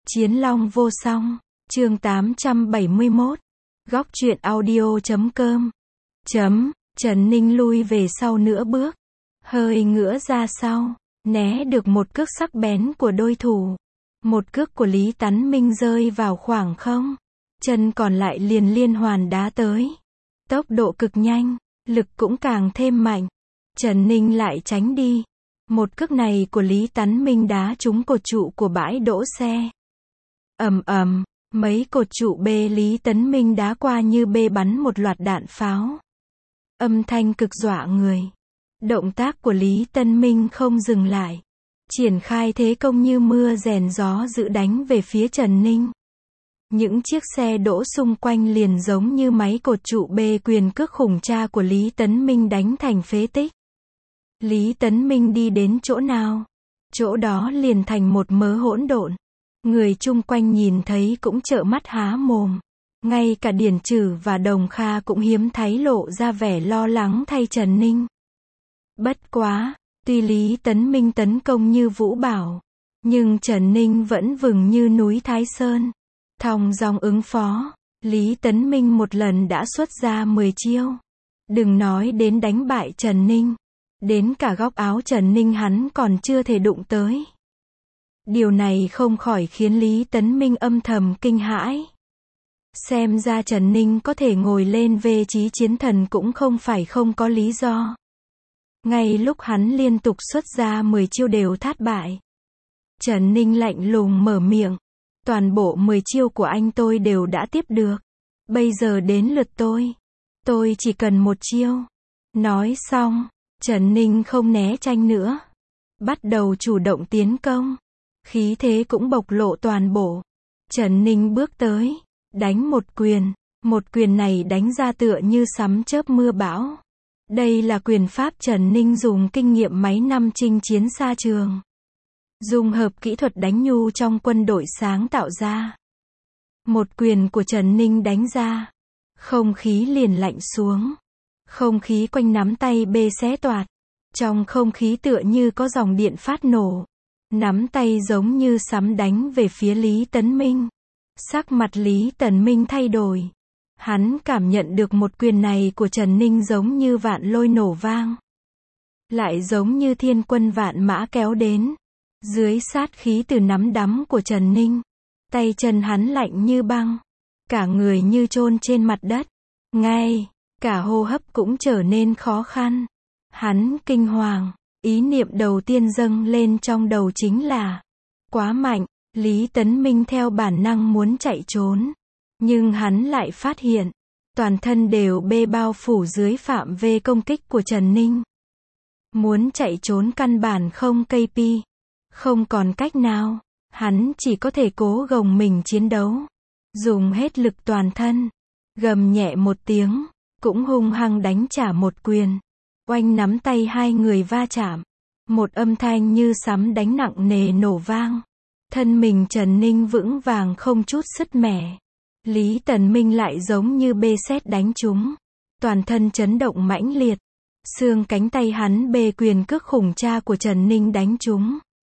Chiến Long vô song, chương 871, góc truyện audio.com. Trần Ninh lui về sau nửa bước, hơi ngửa ra sau, né được một cước sắc bén của đối thủ. Một cước của Lý Tấn Minh rơi vào khoảng không, chân còn lại liền liên hoàn đá tới. Tốc độ cực nhanh, lực cũng càng thêm mạnh. Trần Ninh lại tránh đi. Một cước này của Lý Tấn Minh đá trúng cột trụ của bãi đỗ xe. Ầm ầm, mấy cột trụ bê Lý Tấn Minh đá qua như bê bắn một loạt đạn pháo. Âm thanh cực dọa người. Động tác của Lý Tấn Minh không dừng lại, triển khai thế công như mưa rèn gió dữ đánh về phía Trần Ninh. Những chiếc xe đỗ xung quanh liền giống như máy cột trụ bê quyền cước khủng cha của Lý Tấn Minh đánh thành phế tích. Lý Tấn Minh đi đến chỗ nào, chỗ đó liền thành một mớ hỗn độn. Người chung quanh nhìn thấy cũng trợn mắt há mồm. Ngay cả Điển Trừ và Đồng Kha cũng hiếm thấy lộ ra vẻ lo lắng thay Trần Ninh. Bất quá, tuy Lý Tấn Minh tấn công như vũ bảo, nhưng Trần Ninh vẫn vững như núi Thái Sơn. Thong dong ứng phó, Lý Tấn Minh một lần đã xuất ra 10 chiêu. Đừng nói đến đánh bại Trần Ninh, đến cả góc áo Trần Ninh hắn còn chưa thể đụng tới. Điều này không khỏi khiến Lý Tấn Minh âm thầm kinh hãi. Xem ra Trần Ninh có thể ngồi lên vị trí chiến thần cũng không phải không có lý do. Ngay lúc hắn liên tục xuất ra 10 chiêu đều thất bại, Trần Ninh lạnh lùng mở miệng. Toàn bộ 10 chiêu của anh tôi đều đã tiếp được. Bây giờ đến lượt tôi chỉ cần một chiêu. Nói xong, Trần Ninh không né tránh nữa, bắt đầu chủ động tiến công. Khí thế cũng bộc lộ toàn bộ. Trần Ninh bước tới, đánh một quyền này đánh ra tựa như sấm chớp mưa bão. Đây là quyền pháp Trần Ninh dùng kinh nghiệm mấy năm chinh chiến xa trường, dung hợp kỹ thuật đánh nhu trong quân đội sáng tạo ra. Một quyền của Trần Ninh đánh ra, không khí liền lạnh xuống. Không khí quanh nắm tay bê xé toạc. Trong không khí tựa như có dòng điện phát nổ. Nắm tay giống như sấm đánh về phía Lý Tấn Minh. Sắc mặt Lý Tấn Minh thay đổi. Hắn cảm nhận được một quyền này của Trần Ninh giống như vạn lôi nổ vang, lại giống như thiên quân vạn mã kéo đến. Dưới sát khí từ nắm đấm của Trần Ninh, tay chân hắn lạnh như băng, cả người như chôn trên mặt đất. Ngay cả hô hấp cũng trở nên khó khăn. Hắn kinh hoàng, ý niệm đầu tiên dâng lên trong đầu chính là quá mạnh. Lý Tấn Minh theo bản năng muốn chạy trốn, nhưng hắn lại phát hiện toàn thân đều bê bao phủ dưới phạm vi công kích của Trần Ninh. Muốn chạy trốn căn bản không cây pi. Không còn cách nào, hắn chỉ có thể cố gồng mình chiến đấu, dùng hết lực toàn thân, gầm nhẹ một tiếng, cũng hung hăng đánh trả một quyền. Oanh, nắm tay hai người va chạm, một âm thanh như sấm đánh nặng nề nổ vang. Thân mình Trần Ninh vững vàng không chút sứt mẻ. Lý Tấn Minh lại giống như bê sét đánh trúng, toàn thân chấn động mãnh liệt. Xương cánh tay hắn bê quyền cước khủng cha của Trần Ninh đánh trúng,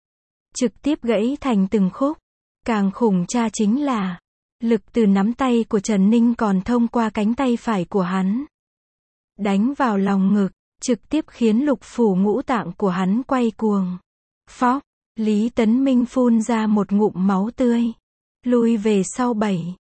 trực tiếp gãy thành từng khúc. Càng khủng cha chính là lực từ nắm tay của Trần Ninh còn thông qua cánh tay phải của hắn, đánh vào lòng ngực, trực tiếp khiến lục phủ ngũ tạng của hắn quay cuồng. Phóc, Lý Tấn Minh phun ra một ngụm máu tươi, lui về sau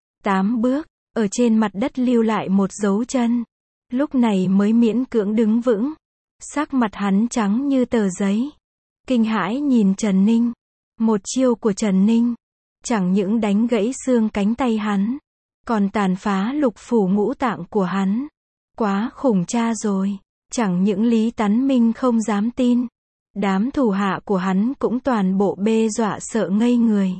7-8 bước, ở trên mặt đất lưu lại một dấu chân. Lúc này mới miễn cưỡng đứng vững. Sắc mặt hắn trắng như tờ giấy, kinh hãi nhìn Trần Ninh. Một chiêu của Trần Ninh chẳng những đánh gãy xương cánh tay hắn, còn tàn phá lục phủ ngũ tạng của hắn. Quá khủng cha rồi. Chẳng những Lý Tấn Minh không dám tin, đám thủ hạ của hắn cũng toàn bộ bê dọa sợ ngây người.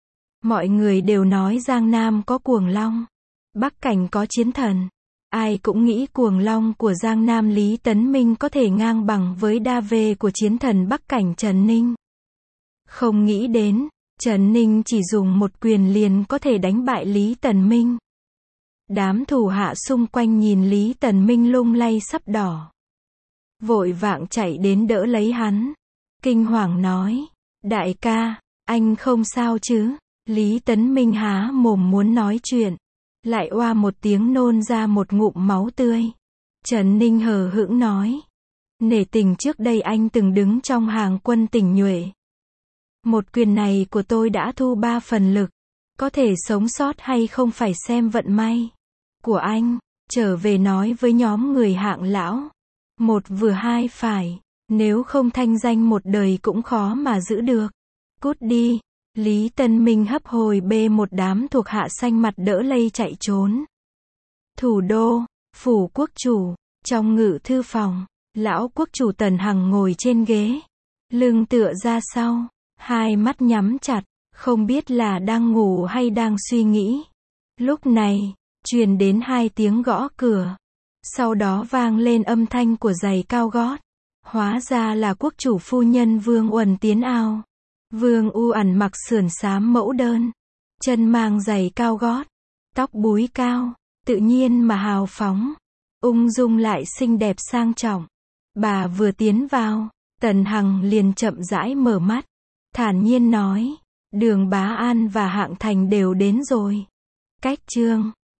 Mọi người đều nói Giang Nam có Cuồng Long, Bắc Cảnh có Chiến Thần. Ai cũng nghĩ Cuồng Long của Giang Nam Lý Tấn Minh có thể ngang bằng với đa vê của Chiến Thần Bắc Cảnh Trần Ninh. Không nghĩ đến, Trần Ninh chỉ dùng một quyền liền có thể đánh bại Lý Tấn Minh. Đám thủ hạ xung quanh nhìn Lý Tấn Minh lung lay sắp đỏ, vội vàng chạy đến đỡ lấy hắn. Kinh hoàng nói, đại ca, anh không sao chứ? Lý Tấn Minh há mồm muốn nói chuyện, lại oa một tiếng nôn ra một ngụm máu tươi. Trần Ninh hờ hững nói. Nể tình trước đây anh từng đứng trong hàng quân tinh nhuệ. Một quyền này của tôi đã thu 3 phần lực. Có thể sống sót hay không phải xem vận may của anh. Trở về nói với nhóm người Hạng lão. Một vừa hai phải. Nếu không thanh danh một đời cũng khó mà giữ được. Cút đi. Lý Tân Minh hấp hồi bê một đám thuộc hạ xanh mặt đỡ lây chạy trốn. Thủ đô, phủ quốc chủ, trong ngự thư phòng, lão quốc chủ Tần Hằng ngồi trên ghế, lưng tựa ra sau, hai mắt nhắm chặt, không biết là đang ngủ hay đang suy nghĩ. Lúc này, truyền đến 2 tiếng gõ cửa, sau đó vang lên âm thanh của giày cao gót. Hóa ra là quốc chủ phu nhân Vương Uẩn tiến ao. Vương U ẩn mặc sườn xám mẫu đơn, chân mang giày cao gót, tóc búi cao, tự nhiên mà hào phóng, ung dung lại xinh đẹp sang trọng. Bà vừa tiến vào, Tần Hằng liền chậm rãi mở mắt, thản nhiên nói, Đường Bá An và Hạng Thành đều đến rồi. Cách chương